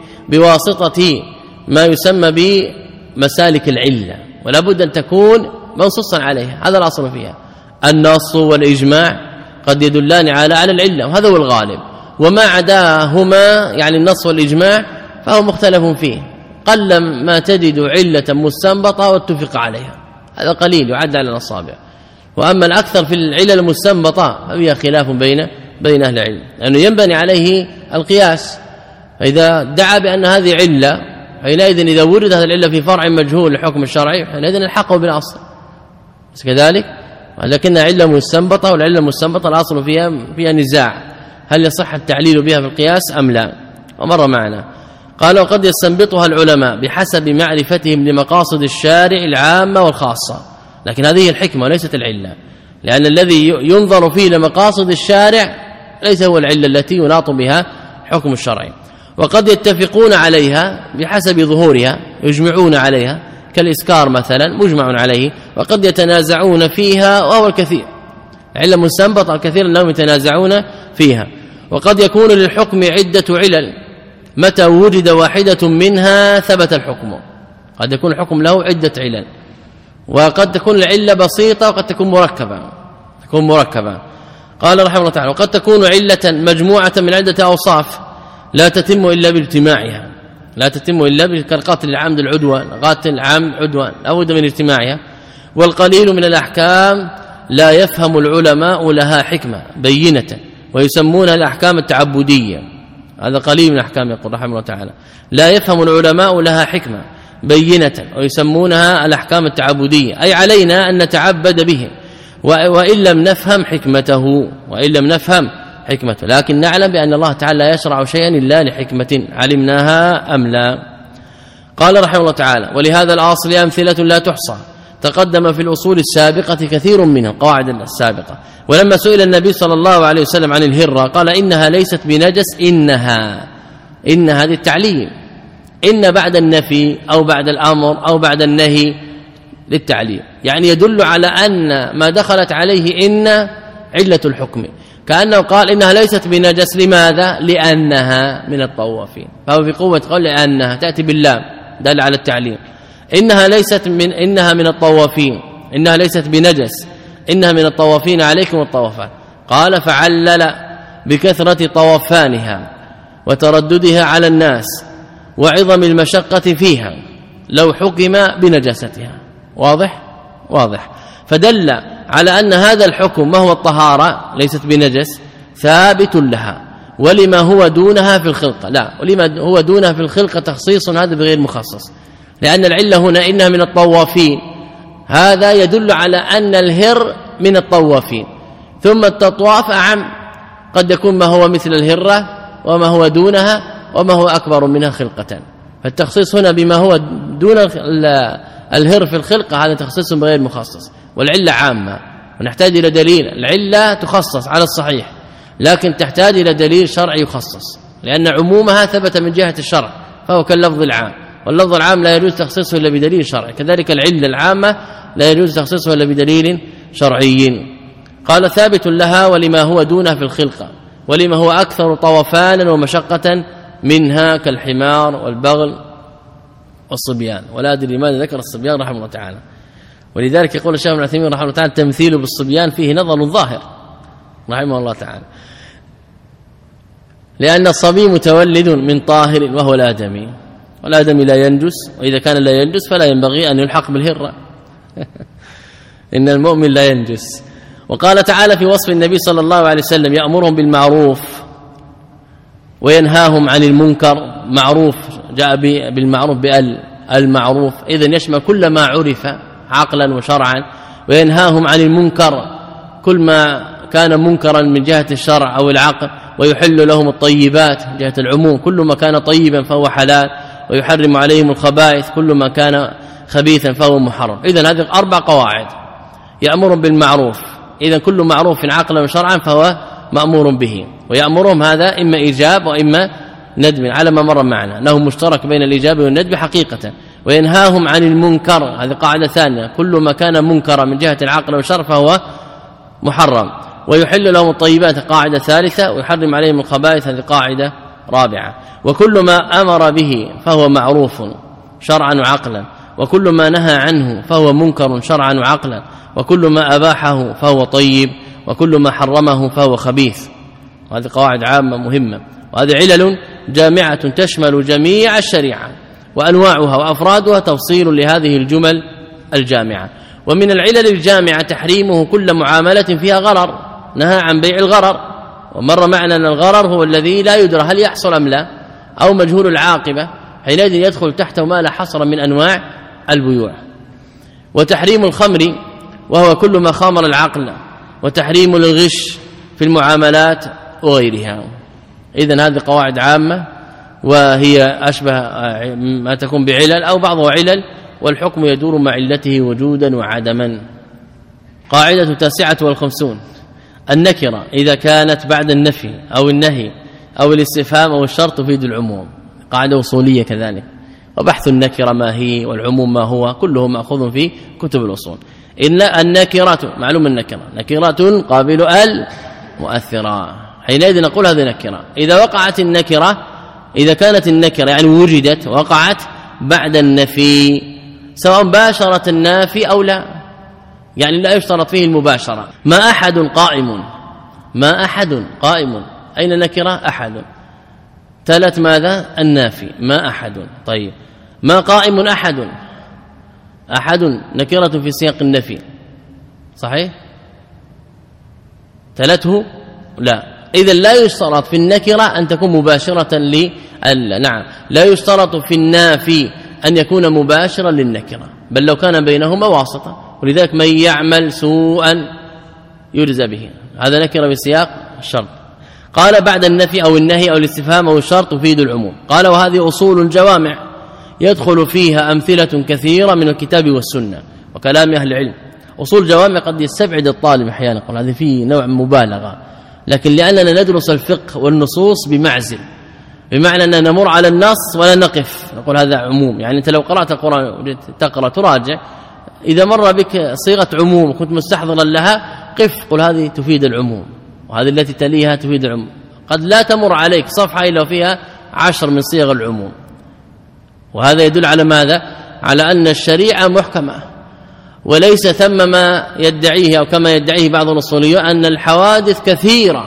بواسطة ما يسمى بمسالك العلة، ولا بد أن تكون منصوصا عليها، هذا الأصل فيها. النص والإجماع قد يدلان على على العلة، وهذا هو الغالب، وما عداهما يعني النص والإجماع فهو مختلف فيه، قل ما تجد علة مستنبطة واتفق عليها، هذا قليل يعد على الأصابع. وأما الأكثر في العلل المستنبطة ففيها خلاف بين بين أهل العلم، لأنه ينبني عليه القياس، فإذا دعا بأن هذه علة حينئذ إذا وردت هذه العلة في فرع مجهول للحكم الشرعي حينئذ الحقه بالأصل، بس كذلك لكنها علة مستنبطة، والعلة المستنبطة الأصل فيها فيها نزاع هل يصح التعليل بها في القياس أم لا، ومر معنا. قال: وقد يستنبطها العلماء بحسب معرفتهم لمقاصد الشارع العامة والخاصة، لكن هذه الحكمة وليست العلة، لأن الذي ينظر فيه لمقاصد الشارع ليس هو العلة التي يناط بها حكم الشرعي. وقد يتفقون عليها بحسب ظهورها، يجمعون عليها كالإسكار مثلا مجمع عليه، وقد يتنازعون فيها وهو الكثير، علة مستنبطة الكثير أنهم يتنازعون فيها. وقد يكون للحكم عدة علل، متى وجد واحدة منها ثبت الحكم، قد يكون الحكم له عدة علل، وقد تكون العلة بسيطة وقد تكون مركبة تكون مركبة. قال رحمه الله تعالى: وقد تكون علة مجموعة من عدة أوصاف لا تتم إلا باجتماعها، لا تتم إلا كالقتل العمد العدوان، قاتل العمد عدوان لا بد من اجتماعها. والقليل من الأحكام لا يفهم العلماء لها حكمة بينة ويسمونها الأحكام التعبدية، هذا قليل من الأحكام يقول رحمه الله تعالى، لا يفهم العلماء لها حكمة بينة ويسمونها الأحكام التعبدية، أي علينا أن نتعبد به وإن لم نفهم حكمته وإن لم نفهم حكمته لكن نعلم بأن الله تعالى لا يشرع شيئا إلا لحكمة علمناها أم لا. قال رحمه الله تعالى: ولهذا الأصل أمثلة لا تحصى، تقدم في الأصول السابقة كثير منها القواعد السابقة. ولما سئل النبي صلى الله عليه وسلم عن الهرة قال: إنها ليست بنجس، إنها إن هذه التعليل، إن بعد النفي أو بعد الأمر أو بعد النهي للتعليل، يعني يدل على أن ما دخلت عليه إن علة الحكم، كأنه قال إنها ليست بنجس. لماذا؟ لأنها من الطوافين. فهو في قوة قول لأنها تأتي باللام دل على التعليم. إنها ليست من إنها من الطوافين، إنها ليست بنجس، إنها من الطوافين عليكم الطوافات. قال فعلل بكثرة طوفانها وترددها على الناس وعظم المشقة فيها لو حكم بنجاستها. واضح؟ واضح. فدل على أن هذا الحكم ما هو الطهارة ليست بنجس ثابت لها، ولما هو دونها في الخلقة لا، ولما هو دونها في الخلقة تخصيص هذا بغير مخصص، لأن العلة هنا إنها من الطوافين، هذا يدل على أن الهر من الطوافين. ثم التطواف أعم، قد يكون ما هو مثل الهرة وما هو دونها وما هو أكبر منها خلقة، فالتخصيص هنا بما هو دون الهر في الخلقة هذا تخصيص بغير مخصص، والعلة عامة ونحتاج إلى دليل. العلة تخصص على الصحيح، لكن تحتاج إلى دليل شرعي يخصص، لأن عمومها ثبت من جهة الشرع فهو كاللفظ العام، واللفظ العام لا يجوز تخصيصه إلا بدليل شرعي، كذلك العلة العامة لا يجوز تخصيصه إلا بدليل شرعي. قال ثابت لها ولما هو دونها في الخلقة، ولما هو أكثر طوفانا ومشقة منها كالحمار والبغل والصبيان. ولا أدري لماذا ذكر الصبيان رحمه الله تعالى، ولذلك يقول الشيخ ابن عثيمين رحمه الله تعالى التمثيل بالصبيان فيه نظر ظاهر رحمه الله تعالى، لأن الصبي متولد من طاهر وهو الآدمي، والآدمي لا ينجس، وإذا كان لا ينجس فلا ينبغي أن يلحق بالهرة إن المؤمن لا ينجس. وقال تعالى في وصف النبي صلى الله عليه وسلم يأمرهم بالمعروف وينهاهم عن المنكر. معروف جاء بالمعروف بال المعروف، إذن يشمل كل ما عرف عقلا وشرعا، وينهاهم عن المنكر كل ما كان منكرا من جهة الشرع أو العقل، ويحل لهم الطيبات من جهة العموم، كل ما كان طيبا فهو حلال، ويحرم عليهم الخبائث كل ما كان خبيثا فهو محرم. إذن هذه أربع قواعد. يأمرهم بالمعروف، إذن كل معروف عقلا وشرعا فهو مأمور به، ويأمرهم هذا إما إيجاب وإما ندب على ما مر معنا أنه مشترك بين الإيجاب والندب حقيقة. وينهاهم عن المنكر، هذه قاعدة ثانية، كل ما كان منكرا من جهة العقل والشرع فهو محرم. ويحل لهم الطيبات قاعدة ثالثة، ويحرم عليهم الخبائث هذه قاعدة رابعة. وكل ما أمر به فهو معروف شرعا وعقلا، وكل ما نهى عنه فهو منكر شرعا وعقلا، وكل ما أباحه فهو طيب، وكل ما حرمه فهو خبيث. وهذه قواعد عامة مهمة، وهذه علل جامعة تشمل جميع الشريعة وأنواعها وأفرادها تفصيل لهذه الجمل الجامعة. ومن العلل الجامعة تحريمه كل معاملة فيها غرر، نهى عن بيع الغرر، ومر معنا أن الغرر هو الذي لا يدرى هل يحصل أم لا، أو مجهول العاقبة، حينئذ يدخل تحته ما لا حصر من أنواع البيوع. وتحريم الخمر وهو كل ما خامر العقل، وتحريم الغش في المعاملات وغيرها. إذن هذه قواعد عامة، وهي أشبه ما تكون بعلل أو بعضها علل، والحكم يدور مع علته وجودا وعدما. قاعدة التاسعة والخمسون: النكرة إذا كانت بعد النفي أو النهي أو الاستفهام أو الشرط تفيد العموم، قاعدة أصولية كذلك. وبحث النكرة ما هي والعموم ما هو كله مأخوذ في كتب الأصول. إن النكرة معلوم النكرة نكرة قابل ال مؤثرة، حينئذ نقول هذه نكرة. إذا وقعت النكرة، إذا كانت النكرة يعني وجدت وقعت بعد النفي، سواء باشرت النافي أو لا، يعني لا يشترط فيه المباشرة. ما أحد قائم، ما أحد قائم، أين نكرة؟ أحد، تلت ماذا؟ النافي، ما أحد. طيب ما قائم أحد، أحد نكرة في سياق النفي صحيح، تلته لا. إذا لا يشترط في النكرة أن تكون مباشرة ل نعم لا يشترط في النافي أن يكون مباشرا للنكرة، بل لو كان بينهما واسطة. ولذلك من يعمل سوءا يجزى به، هذا نكرة بسياق الشرط. قال بعد النفي أو النهي أو الاستفهام أو الشرط تفيد العموم. قال وهذه أصول الجوامع يدخل فيها أمثلة كثيرة من الكتاب والسنة وكلام أهل العلم. أصول الجوامع قد يستبعد الطالب أحيانا، يقول هذه فيه نوع مبالغة، لكن لأننا ندرس الفقه والنصوص بمعزل، بمعنى أننا نمر على النص ولا نقف نقول هذا عموم. يعني أنت لو قرأت القرآن تقرأ تراجع، إذا مر بك صيغة عموم كنت مستحضرا لها قف قل هذه تفيد العموم، وهذه التي تليها تفيد العموم. قد لا تمر عليك صفحة إلا فيها عشر من صيغ العموم، وهذا يدل على ماذا؟ على أن الشريعة محكمة، وليس ثم ما يدعيه أو كما يدعيه بعض الأصوليين أن الحوادث كثيرة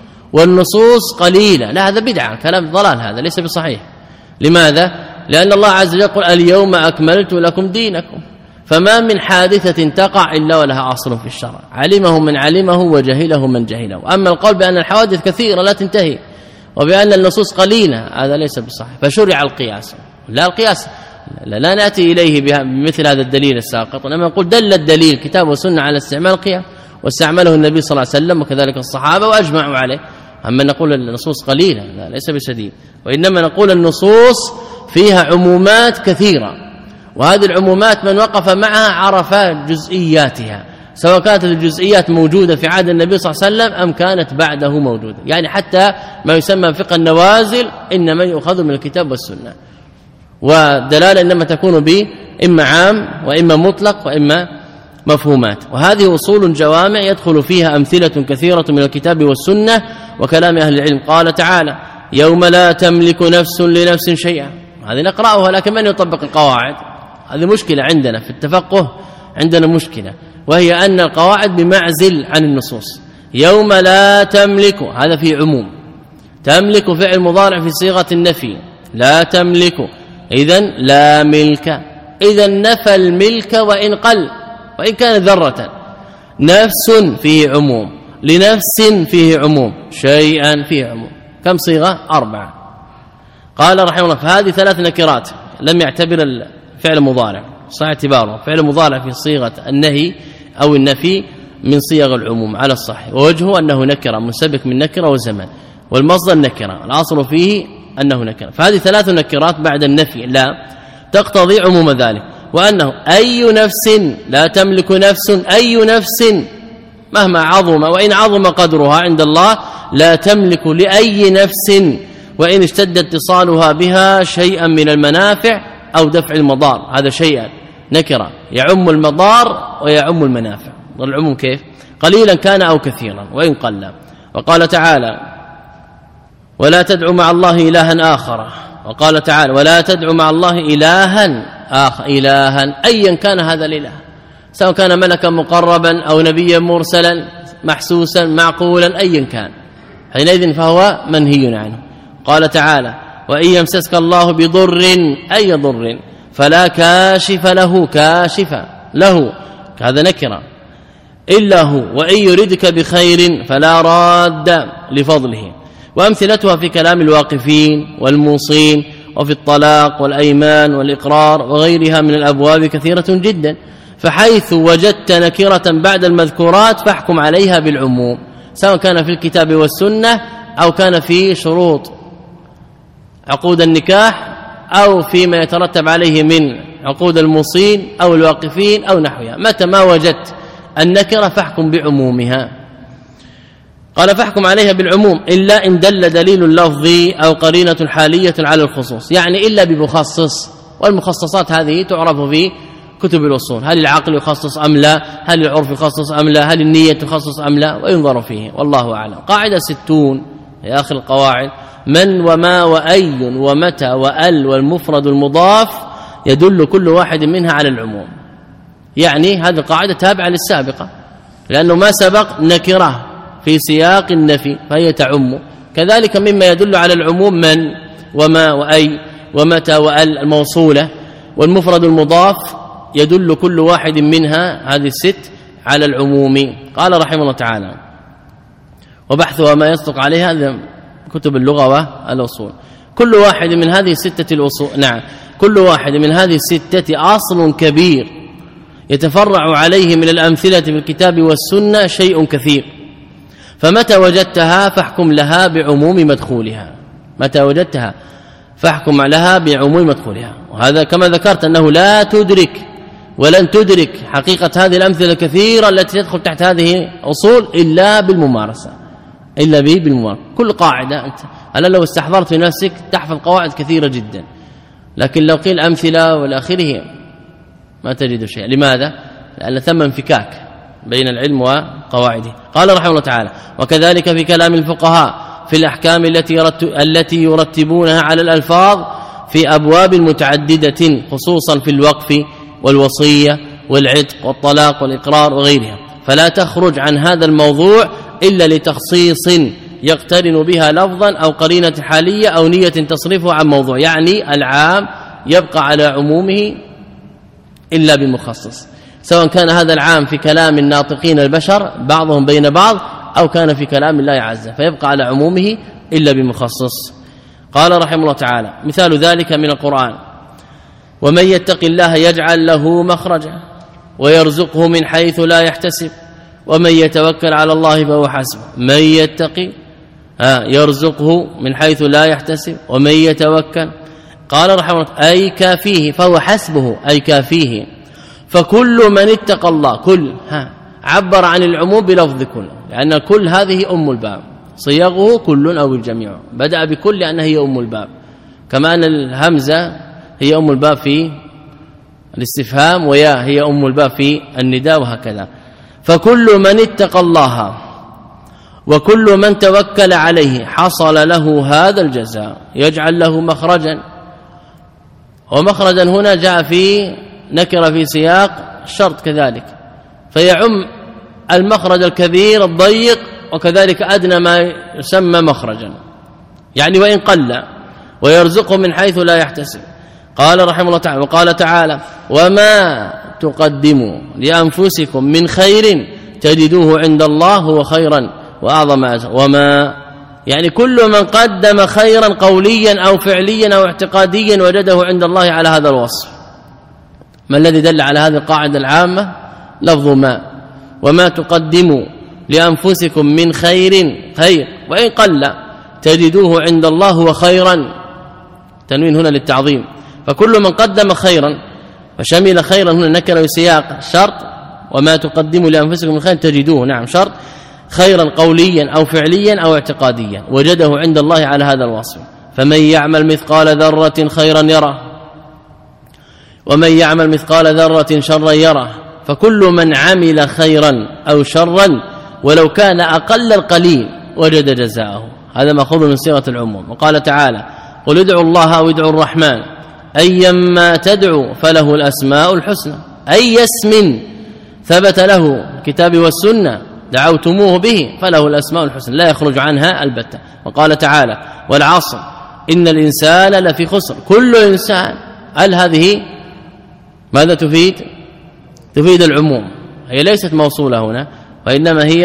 والنصوص قليلة. لا، هذا بدعة، كلام ضلال، هذا ليس بصحيح. لماذا؟ لأن الله عز وجل يقول اليوم أكملت لكم دينكم، فما من حادثة تقع إلا ولها أصل في الشرع، علمه من علمه وجهله من جهله. أما القول بأن الحوادث كثيرة لا تنتهي وبأن النصوص قليلة هذا ليس بصحيح. فشرع القياس، لا القياس لا, لا نأتي إليه بمثل هذا الدليل الساقط، إنما نقول دل الدليل كتاب وسنة على استعمال القياس، واستعمله النبي صلى الله عليه وسلم وكذلك الصحابة وأجمعوا عليه. أما نقول النصوص قليلة لا، ليس بشديد، وإنما نقول النصوص فيها عمومات كثيرة، وهذه العمومات من وقف معها عرف جزئياتها، سواء كانت الجزئيات موجودة في عهد النبي صلى الله عليه وسلم أم كانت بعده موجودة. يعني حتى ما يسمى فقه النوازل إنما يؤخذ من الكتاب والسنة، والدلالة إنما تكون به إما عام وإما مطلق وإما مفهومات. وهذه أصول جوامع يدخل فيها أمثلة كثيرة من الكتاب والسنة وكلام أهل العلم. قال تعالى يوم لا تملك نفس لنفس شيئا، هذه نقرأها لكن من يطبق القواعد؟ هذه مشكلة عندنا في التفقه، عندنا مشكلة، وهي أن القواعد بمعزل عن النصوص. يوم لا تملك هذا في عموم، تملك فعل مضارع في صيغة النفي، لا تملك إذن لا ملك، إذن نفى الملك وإن قل وإن كان ذرة. نفس فيه عموم، لنفس فيه عموم، شيئا فيه عموم. كم صيغة؟ أربعة. قال رحمه الله فهذه ثلاث نكرات لم يعتبر الفعل المضارع، صح اعتباره فعل مضارع في صيغة النهي أو النفي من صيغ العموم على الصحيح، ووجهه أنه نكرة منسبك من نكرة وزمن، والمصدر نكرة الأصل فيه أنه نكرة. فهذه ثلاث نكرات بعد النفي لا تقتضي عموم ذلك، وأنه أي نفس لا تملك نفس، أي نفس مهما عظم وإن عظم قدرها عند الله لا تملك لأي نفس وإن اشتد اتصالها بها شيئا من المنافع أو دفع المضار. هذا شيئا نكرة يعم المضار ويعم المنافع. والعموم كيف؟ قليلا كان أو كثيرا وإن قل. وقال تعالى ولا تدعو مع الله إلها آخر، وقال تعالى ولا تدعو مع الله إلها آخر، إلها أيا كان هذا الإله، سواء كان ملكا مقربا أو نبيا مرسلا محسوسا معقولا أيا كان، حينئذ فهو منهي عنه. قال تعالى وإن يمسسك الله بضر أي ضر فلا كاشف له، كاشف له هذا نكرة إلا هو، وإن يردك بخير فلا راد لفضله. وأمثلتها في كلام الواقفين والموصين وفي الطلاق والأيمان والإقرار وغيرها من الأبواب كثيرة جدا. فحيث وجدت نكرة بعد المذكورات فاحكم عليها بالعموم، سواء كان في الكتاب والسنة أو كان في شروط عقود النكاح أو فيما يترتب عليه من عقود الموصين أو الواقفين أو نحوها. متى ما وجدت النكرة فاحكم بعمومها. قال فاحكم عليها بالعموم إلا إن دل دليل لفظي أو قرينة حالية على الخصوص، يعني إلا بمخصص. والمخصصات هذه تعرف في كتب الأصول، هل العقل يخصص أم لا، هل العرف يخصص أم لا، هل النية تخصص أم لا، وينظر فيه والله أعلم. قاعدة ستون يا أخي القواعد: من وما وأي ومتى وأل والمفرد المضاف يدل كل واحد منها على العموم. يعني هذه القاعدة تابعة للسابقة، لأنه ما سبق نكرة في سياق النفي فهي تعم. كذلك مما يدل على العموم من وما وأي ومتى وأل الموصولة، والمفرد المضاف يدل كل واحد منها هذه الست على العموم. قال رحمه الله تعالى: وبحثها ما يصدق عليها هذا كتب اللغة والأصول. كل واحد من هذه الستة الأصول نعم كل واحد من هذه الستة أصل كبير يتفرع عليه من الأمثلة في الكتاب والسنة شيء كثير، فمتى وجدتها فاحكم لها بعموم مدخولها. متى وجدتها فاحكم لها بعموم مدخولها. وهذا كما ذكرت أنه لا تدرك ولن تدرك حقيقة هذه الأمثلة الكثيرة التي تدخل تحت هذه الأصول إلا بالممارسة، إلا به بالممارسة. كل قاعدة أنت ألا لو استحضرت في نفسك تحفظ قواعد كثيرة جدا، لكن لو قيل أمثلة والآخره ما تجد شيء. لماذا؟ لأن ثم انفكاك بين العلم وقواعده. قال رحمه الله تعالى: وكذلك في كلام الفقهاء في الأحكام التي التي يرتبونها على الألفاظ في أبواب متعددة، خصوصا في الوقف والوصية والعتق والطلاق والإقرار وغيرها، فلا تخرج عن هذا الموضوع إلا لتخصيص يقترن بها لفظا أو قرينة حالية أو نية تصرفه عن موضوع، يعني العام يبقى على عمومه إلا بمخصص، سواء كان هذا العام في كلام الناطقين البشر بعضهم بين بعض أو كان في كلام الله عز وجل، فيبقى على عمومه إلا بمخصص. قال رحمه الله تعالى: مثال ذلك من القرآن: ومن يتق الله يجعل له مخرجا ويرزقه من حيث لا يحتسب ومن يتوكل على الله فهو حسبه. من يتقي يرزقه من حيث لا يحتسب ومن يتوكل، قال رحمه الله: أي كافيه، فهو حسبه أي كافيه. فكل من اتقى الله، كل ها عبر عن العموم بلفظ كل، لأن كل هذه أم الباب، صيغه كل أو الجميع، بدأ بكل لأنها هي أم الباب، كما أن الهمزة هي أم الباب في الاستفهام ويا هي أم الباب في النداء وهكذا. فكل من اتقى الله وكل من توكل عليه حصل له هذا الجزاء، يجعل له مخرجا. ومخرجا هنا جاء في نكرة في سياق الشرط كذلك، فيعم المخرج الكبير الضيق وكذلك أدنى ما يسمى مخرجا، يعني وإن قل، ويرزقه من حيث لا يحتسب. قال رحمه الله تعالى: وقال تعالى: وما تقدموا لأنفسكم من خير تجدوه عند الله هو خيرا وأعظم أجرا. وما يعني كل من قدم خيرا قوليا أو فعليا أو اعتقاديا وجده عند الله على هذا الوصف. ما الذي دل على هذه القاعدة العامة؟ لفظ ما. وما تقدموا لأنفسكم من خير، خير وإن قل، تجدوه عند الله هو خيرا، تنوين هنا للتعظيم. فكل من قدم خيرا، فشمل خيرا هنا نكره سياق شرط، وما تقدموا لأنفسكم من خير تجدوه، نعم شرط، خيرا قوليا أو فعليا أو اعتقاديا وجده عند الله على هذا الوصف. فمن يعمل مثقال ذرة خيرا يره ومن يعمل مثقال ذرة شرا يره. فكل من عمل خيرا أو شرا ولو كان أقل القليل وجد جزاءه. هذا مأخوذ من صيغة العموم. وقال تعالى: قل ادعوا الله أو ادعوا الرحمن أيما تدعوا فله الأسماء الحسنى. أي اسم ثبت له الكتاب والسنة دعوتموه به فله الأسماء الحسنى، لا يخرج عنها البتة. وقال تعالى: والعصر إن الإنسان لفي خسر. كل إنسان، هل هذه ماذا تفيد؟ تفيد العموم، هي ليست موصولة هنا وإنما هي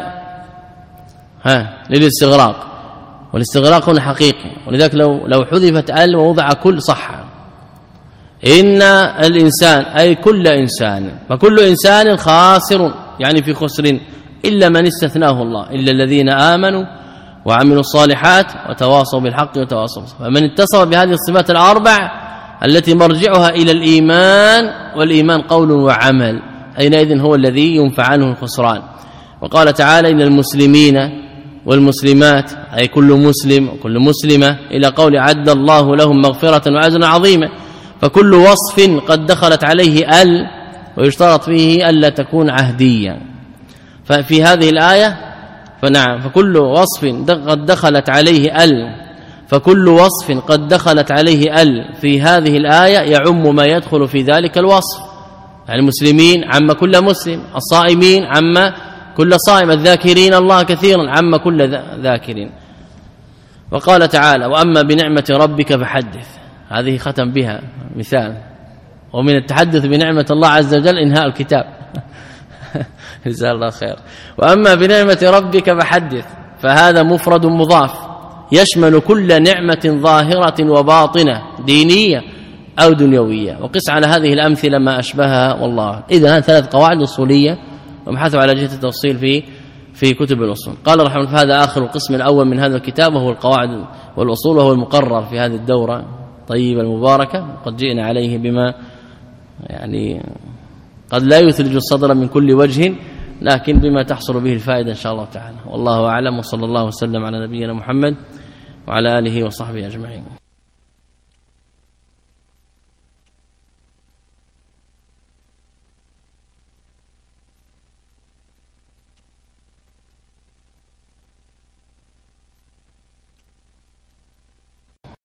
ها للاستغراق، والاستغراق هنا حقيقي، ولذلك لو لو حذفت ال ووضع كل صح. إن الإنسان أي كل إنسان، فكل إنسان خاسر يعني في خسر إلا من استثناه الله، إلا الذين آمنوا وعملوا الصالحات وتواصوا بالحق وتواصوا بالصبر. فمن اتصف بهذه الصفات الأربع التي مرجعها إلى الإيمان، والإيمان قول وعمل، أينئذ هو الذي ينفع عنه الخسران. وقال تعالى: إن المسلمين والمسلمات أي كل مسلم وكل مسلمة، إلى قول: عد الله لهم مغفرة وأجرا عظيما. فكل وصف قد دخلت عليه ال، ويشترط فيه ألا تكون عهديا. ففي هذه الآية فنعم فكل وصف قد دخلت عليه ال فكل وصف قد دخلت عليه ال في هذه الآية يعم ما يدخل في ذلك الوصف. يعني المسلمين عم كل مسلم، الصائمين عم كل صائم، الذاكرين الله كثيرا عم كل ذاكرين. وقال تعالى: وأما بنعمة ربك فحدث. هذه ختم بها مثال. ومن التحدث بنعمة الله عز وجل إنهاء الكتاب. جزاه الله خير. وأما بنعمة ربك فحدث، فهذا مفرد مضاف يشمل كل نعمة ظاهرة وباطنة دينية أو دنيوية. وقس على هذه الأمثلة ما أشبهها والله. إذن هذه ثلاث قواعد أصولية ومحثوا على جهة التفصيل في في كتب الأصول. قال رحمه الله: فهذا آخر القسم الأول من هذا الكتاب، وهو القواعد والأصول، وهو المقرر في هذه الدورة طيبة المباركة. قد جئنا عليه بما يعني قد لا يثلج الصدر من كل وجه، لكن بما تحصل به الفائدة إن شاء الله تعالى. والله أعلم، وصلى الله وسلم على نبينا محمد وعلى آله وصحبه أجمعين.